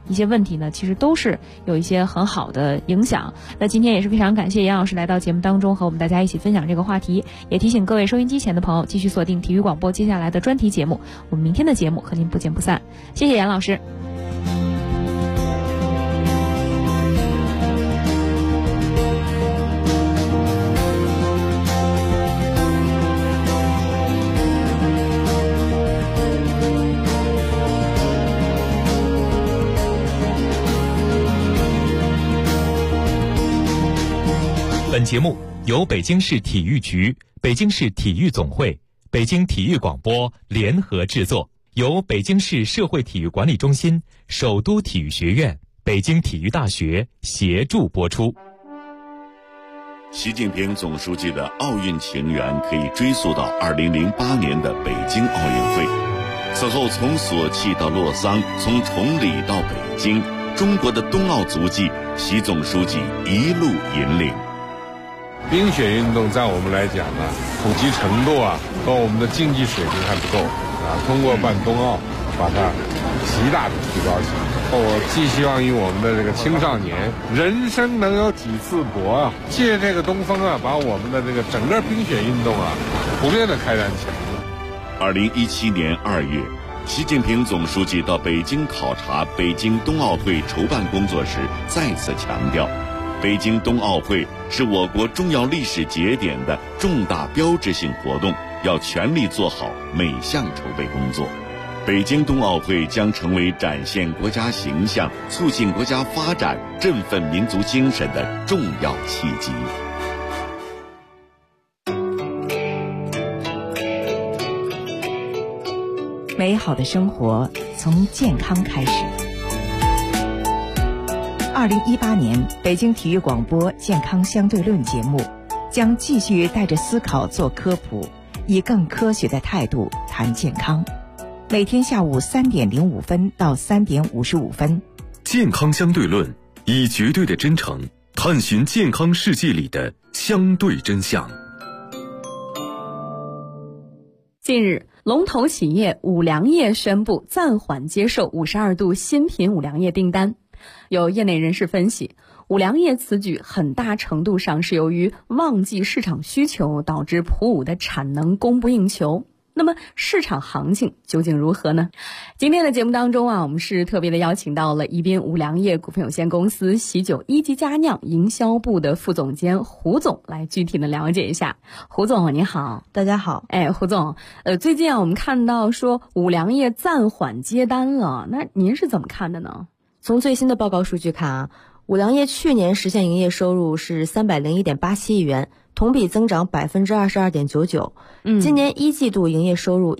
一些问题呢，其实都是有一些很好的影响。那今天也是非常感谢杨老师来到节目当中和我们大家一起分享这个话题，也提醒各位收音机前的朋友继续锁定体育广播接下来的专题节目，我们明天的节目和您不见不散。谢谢杨老师。 本节目由北京市体育局、北京市体育总会、北京体育广播联合制作，由北京市社会体育管理中心、首都体育学院、北京体育大学协助播出。 习近平总书记的奥运情缘可以追溯到2008年的北京奥运会。此后从索契到洛桑，从崇礼到北京，中国的冬奥足迹，习总书记一路引领。 冰雪运动在我们来讲呢，普及程度和我们的竞技水平还不够通过办冬奥，把它极大的提高起来。我寄希望于我们的这个青少年，人生能有几次搏借这个东风把我们的这个整个冰雪运动普遍的开展起来。 2017年2月，习近平总书记到北京考察北京冬奥会筹办工作时，再次强调，北京冬奥会是我国重要历史节点的重大标志性活动，要全力做好每项筹备工作。北京冬奥会将成为展现国家形象、促进国家发展、振奋民族精神的重要契机。 美好的生活从健康开始。2018年北京体育广播健康相对论节目将继续带着思考做科普，以更科学的态度谈健康。每天下午3点05分到3点55分， 健康相对论，以绝对的真诚探寻健康世界里的相对真相。 近日，龙头企业五粮液宣布暂缓接受52度新品五粮液订单。有业内人士分析，五粮液此举很大程度上是由于旺季市场需求导致普五的产能供不应求。那么市场行情究竟如何呢？今天的节目当中我们是特别的邀请到了宜宾五粮液股份有限公司喜酒一级佳酿营销部的副总监胡总来具体的了解一下。胡总你好。 大家好。 胡总，最近我们看到说五粮液暂缓接单了，那您是怎么看的呢？ 从最新的报告数据看五粮液去年实现营业收入是301.87亿元，同比增长22.99%。今年一季度营业收入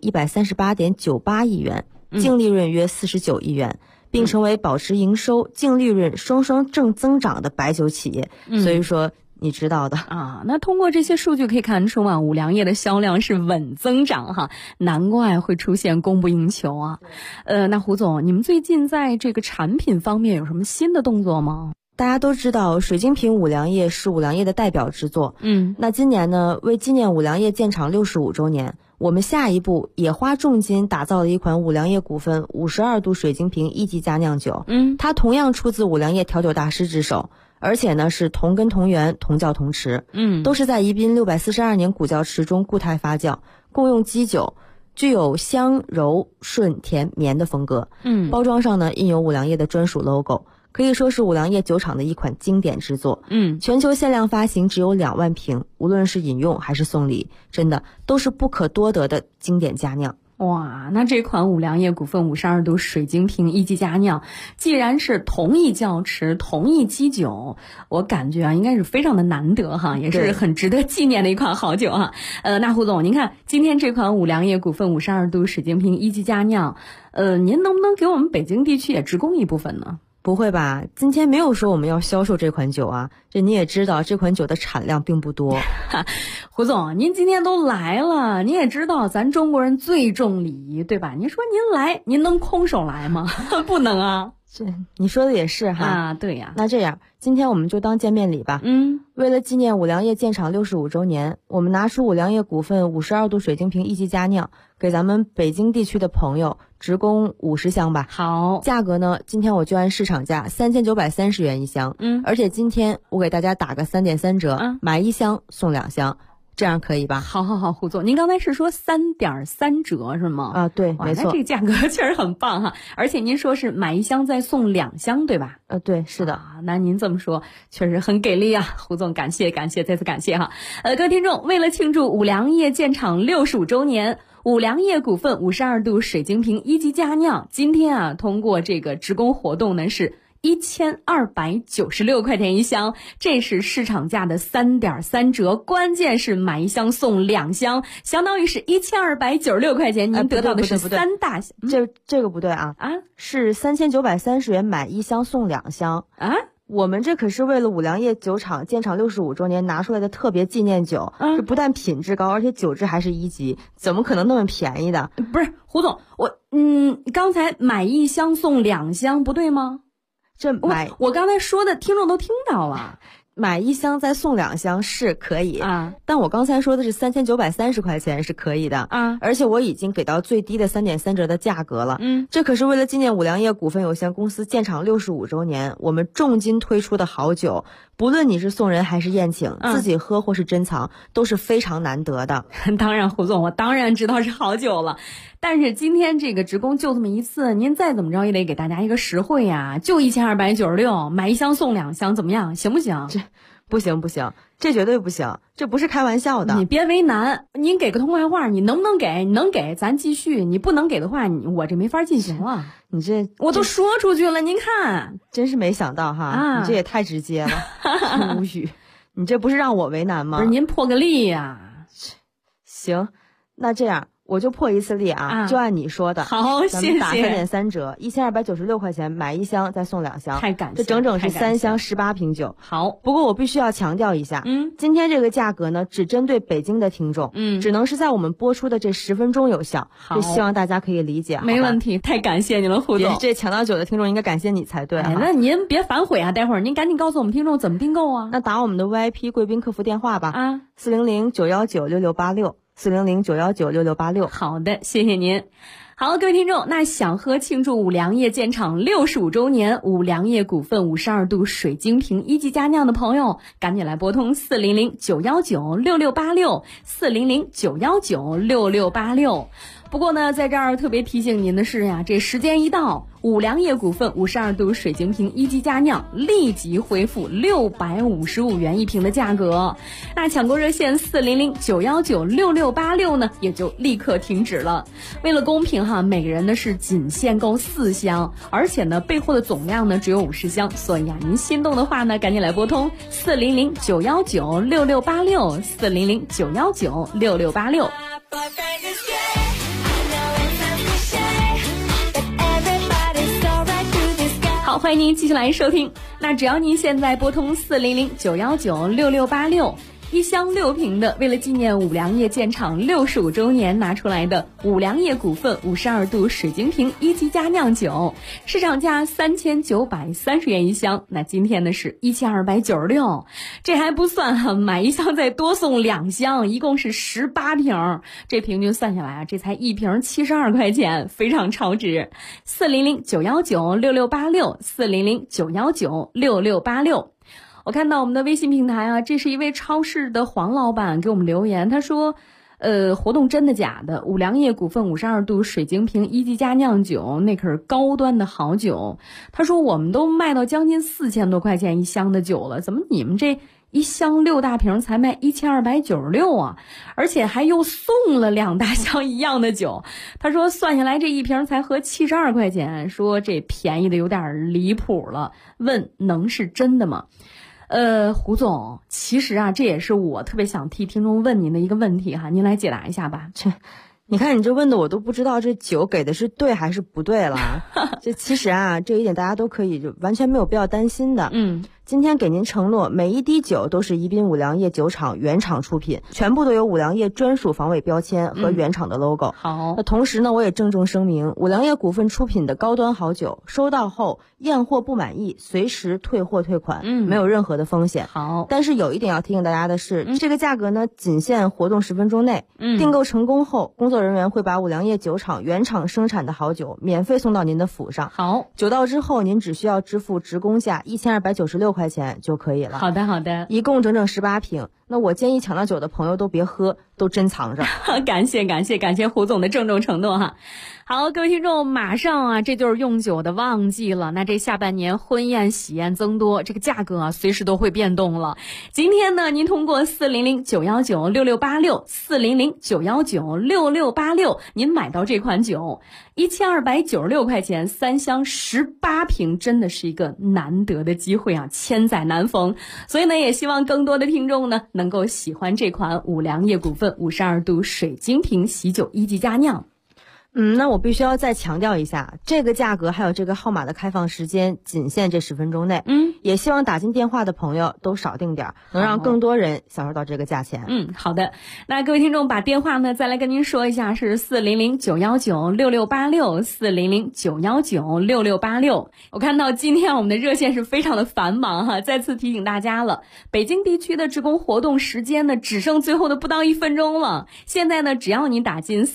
138.98亿元，净利润约49亿元，并成为保持营收、净利润双双正增长的白酒企业。所以说你知道的那通过这些数据可以看出五粮液的销量是稳增长难怪会出现供不应求那胡总，你们最近在这个产品方面有什么新的动作吗？ 大家都知道水晶瓶五粮液是五粮液的代表之作。那今年呢，为纪念五粮液建厂65周年，我们下一步也花重金打造了一款五粮液股份52度水晶瓶一级佳酿酒。它同样出自五粮液调酒大师之手，而且呢是同根同源同窖同池。都是在宜宾642年古窖池中固态发酵，共用基酒，具有香柔顺甜绵的风格。包装上呢印有五粮液的专属 logo，可以说是五粮液酒厂的一款经典之作。全球限量发行只有2万瓶，无论是饮用还是送礼，真的都是不可多得的经典佳酿。 哇，那这款五粮液股份52度水晶瓶一级佳酿，既然是同一窖池、同一基酒，我感觉应该是非常的难得也是很值得纪念的一款好酒那胡总，您看今天这款五粮液股份52度水晶瓶一级佳酿，您能不能给我们北京地区也直供一部分呢？ 不会吧，今天没有说我们要销售这款酒这你也知道这款酒的产量并不多。 胡总，您今天都来了，您也知道咱中国人最重礼仪，对吧？您说您来，您能空手来吗？不能这你说的也是哈啊，对呀。 那这样，今天我们就当见面礼吧。为了纪念五粮液建厂65周年，我们拿出五粮液股份52度水晶瓶一级佳酿，给咱们北京地区的朋友直供50箱吧。 好， 价格呢，今天我就按市场价3930元一箱。而且今天我给大家打个3.3折，买1箱送2箱。这样可以吧？ 好，胡总，您刚才是说3.3折是吗？ 啊，对，没错。 那这个价格确实很棒哈，而且您说是买1箱再送2箱，对吧？ 对，是的。 那您这么说确实很给力啊，胡总，感谢，再次感谢哈。各位听众，为了庆祝五粮液建厂65周年，五粮液股份52度水晶瓶一级佳酿，今天啊，通过这个直供活动呢是1296块钱一箱，这是市场价的3.3折，关键是买1箱送2箱，相当于是1296块钱，您得到的是3大箱。 这个不对啊！是3930元买1箱送2箱啊！ 我们这可是为了五粮液酒厂建厂65周年拿出来的特别纪念酒，这不但品质高，而且酒质还是1级，怎么可能那么便宜的？ 不是，胡总，刚才买1箱送2箱不对吗？我刚才说的听众都听到了， 买1箱再送2箱是可以啊，但我刚才说的是3930块钱是可以的啊，而且我已经给到最低的3.3折的价格了。这可是为了纪念五粮液股份有限公司建厂65周年，我们重金推出的好酒，不论你是送人还是宴请，自己喝或是珍藏都是非常难得的。 当然，胡总，我当然知道是好酒了。但是今天这个直供就这么一次，您再怎么着也得给大家一个实惠呀，就1296，买1箱送2箱，怎么样？行不行？ 这不行，这绝对不行，这不是开玩笑的。 你别为难，您给个痛快话，你能不能给？你能给咱继续，你不能给的话，我这没法进行了。 你这我都说出去了，您看， 真是没想到哈，你这也太直接了，无语。你这不是让我为难吗？ 不是，您破个例呀。 行，那这样。我就破一次例啊，就按你说的。 好，谢谢。 咱们打3.3折，1296块钱买1箱再送2箱， 太感谢。 这整整是3箱18瓶酒。 好， 不过我必须要强调一下，今天这个价格呢，只针对北京的听众，只能是在我们播出的这10分钟有效。 好， 希望大家可以理解。 没问题，太感谢你了，胡总。 这抢到酒的听众应该感谢你才对。 那您别反悔啊，待会儿您赶紧告诉我们听众怎么订购啊。 那打我们的 VIP 贵宾客服电话吧，400-919-6686，400-919-6686。 好的，谢谢您。好，各位听众，那想喝庆祝五粮液建厂65周年五粮液股份52度水晶瓶一级佳酿的朋友，赶紧来拨通400-919-6686，400-919-6686。不过呢，在这儿特别提醒您的是呀，这时间一到，五粮液股份52度水晶瓶一级佳酿立即恢复655元一瓶的价格。那抢购热线400-919-6686呢，也就立刻停止了。为了公平哈，每个人呢是仅限购4箱，而且呢备货的总量呢只有50箱，所以啊，您心动的话呢，赶紧来拨通400-919-6686，400-919-6686。好，欢迎您继续来收听。那只要您现在拨通400-919-6686，一箱6瓶的，为了纪念五粮液建厂65周年拿出来的五粮液股份52度水晶瓶一级佳酿酒，市场价3930元一箱，那今天呢是1296，这还不算哈，买1箱再多送2箱，一共是18瓶，这平均算下来啊，这才1瓶72块钱，非常超值。400-919-6686，400-919-6686。我看到我们的微信平台啊，这是一位超市的黄老板给我们留言，他说活动真的假的？五粮液股份52度水晶瓶一级佳酿酒，那可是高端的好酒。他说我们都卖到将近4000多块钱一箱的酒了，怎么你们这一箱6大瓶才卖1296啊？而且还又送了2大箱一样的酒。他说算下来这一瓶才合72块钱，说这便宜的有点离谱了，问能是真的吗？胡总，其实啊，这也是我特别想替听众问您的一个问题哈，您来解答一下吧。 你看你这问的我都不知道这酒给的是对还是不对了。这其实啊，这一点大家都可以就完全没有必要担心的。 今天给您承诺，每一滴酒都是宜宾五粮液酒厂原厂出品，全部都有五粮液专属防伪标签和原厂的 logo。 好， 那同时呢，我也郑重声明，五粮液股份出品的高端好酒，收到后验货不满意，随时退货退款，没有任何的风险。 好， 但是有一点要提醒大家的是，这个价格呢，仅限活动10分钟内。订购成功后，工作人员会把五粮液酒厂原厂生产的好酒免费送到您的府上。 好， 酒到之后，您只需要支付职工价1296块钱就可以了。 好的，好的， 一共整整18瓶。那我建议抢到酒的朋友都别喝，都珍藏着。 感谢胡总的郑重承诺哈。好，各位听众，马上啊，这就是用酒的旺季了。那这下半年婚宴喜宴增多，这个价格啊，随时都会变动了。今天呢，您通过400-919-6686，400-919-6686，您买到这款酒，1296块钱，3箱18瓶，真的是一个难得的机会啊，千载难逢。所以呢，也希望更多的听众呢，能够喜欢这款五粮液股份52度水晶瓶喜酒1级佳酿。 那我必须要再强调一下，这个价格还有这个号码的开放时间仅限这10分钟内。也希望打进电话的朋友都少订点，能让更多人享受到这个价钱。 好的。那各位听众把电话呢再来跟您说一下，是400-919-6686，400-919-6686。我看到今天我们的热线是非常的繁忙哈，再次提醒大家了，北京地区的职工活动时间呢只剩最后的不到1分钟了。现在呢，只要您打进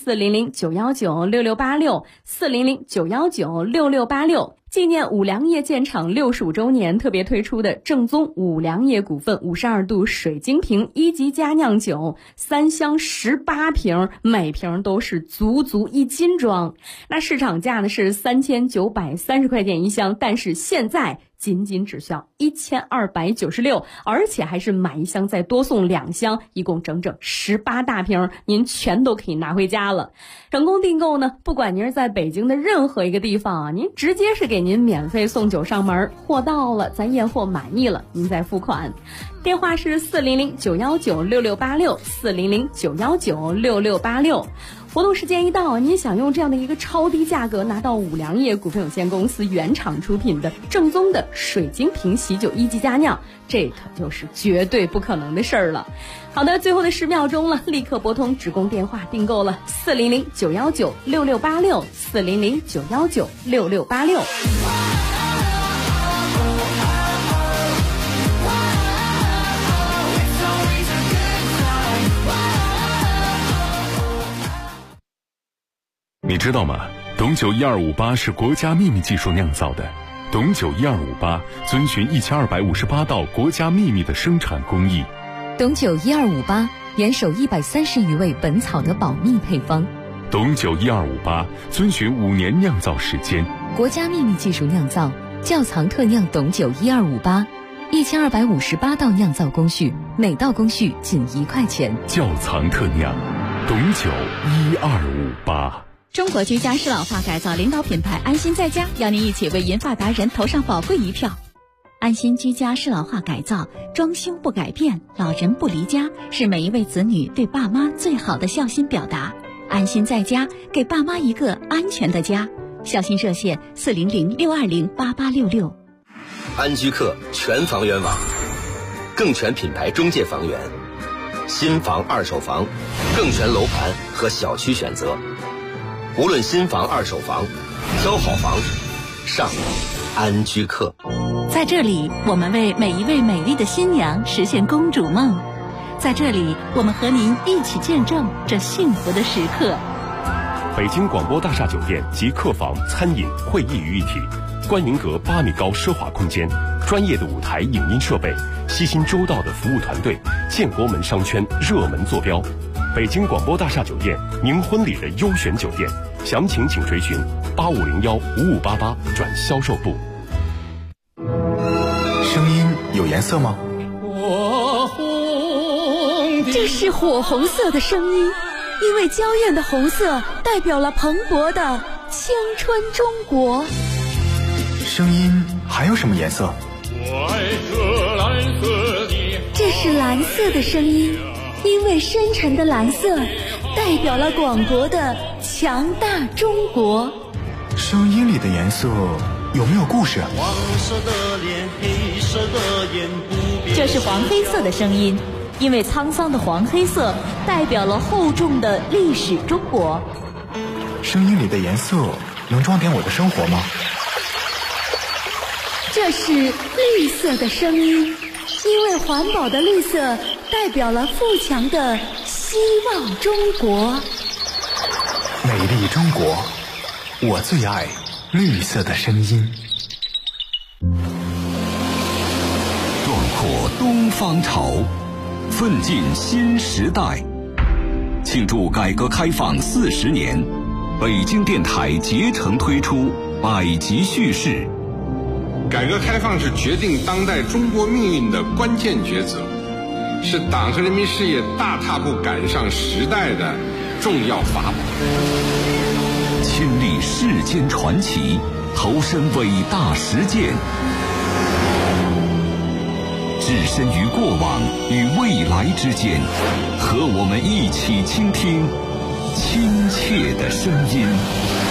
400-919-6686，400-919-6686，纪念五粮液建厂65周年特别推出的正宗五粮液股份52度水晶瓶1级佳酿酒，3箱18瓶，每瓶都是足1斤装。那市场价呢是3930块钱一箱，但是现在仅只需要1296，而且还是买一箱再多送2箱，一共整整18大瓶，您全都可以拿回家了。成功订购呢，不管您是在北京的任何一个地方啊，您直接是给您免费送酒上门，货到了咱验货满意了，您再付款。电话是400-919-6686， 400-919-6686。活动时间一到，您想用这样的一个超低价格拿到五粮液股份有限公司原厂出品的正宗的水晶瓶喜酒1级佳酿，这可就是绝对不可能的事儿了。好的，最后的10秒钟了，立刻拨通职工电话订购了400-919-6686， 400-919-6686。 你知道吗？董酒1258是国家秘密技术酿造的。董酒1258遵循1258道国家秘密的生产工艺。 董酒1258严守130余味本草的保密配方。 董酒1258遵循5年酿造时间， 国家秘密技术酿造，窖藏特酿董酒1258，1258道酿造工序，每道工序仅1块钱。 窖藏特酿，董酒1258。 中国居家适老化改造领导品牌安心在家，邀您一起为银发达人投上宝贵一票。安心居家适老化改造，装修不改变，老人不离家，是每一位子女对爸妈最好的孝心表达。安心在家，给爸妈一个安全的家。孝心热线400-620-8866。 安居客全房源网，更全品牌中介房源，新房二手房，更全楼盘和小区选择。无论新房二手房，挑好房上安居客。 在这里，我们为每一位美丽的新娘实现公主梦。在这里，我们和您一起见证这幸福的时刻。 北京广播大厦酒店集客房、餐饮、会议于一体，观云阁8米高奢华空间，专业的舞台影音设备，悉心周到的服务团队，建国门商圈热门坐标。北京广播大厦酒店，您婚礼的优选酒店，详情请垂询8501-5588转销售部。 声音有颜色吗？ 这是火红色的声音，因为娇艳的红色代表了蓬勃的青春中国。 声音还有什么颜色？ 这是蓝色的声音，因为深沉的蓝色代表了广博的强大中国。 声音里的颜色有没有故事？ 黄色的脸，黑色的眼，不变。 这是黄黑色的声音，因为沧桑的黄黑色代表了厚重的历史中国。 声音里的颜色能装点我的生活吗？ 这是绿色的声音，因为环保的绿色代表了富强的希望中国。 美丽中国，我最爱绿色的声音。 壮阔东方潮，奋进新时代。庆祝改革开放40年，北京电台竭诚推出百集叙事。 改革开放是决定当代中国命运的关键抉择，是党和人民事业大踏步赶上时代的重要法宝。 亲历世间传奇，投身伟大实践，置身于过往与未来之间，和我们一起倾听亲切的声音。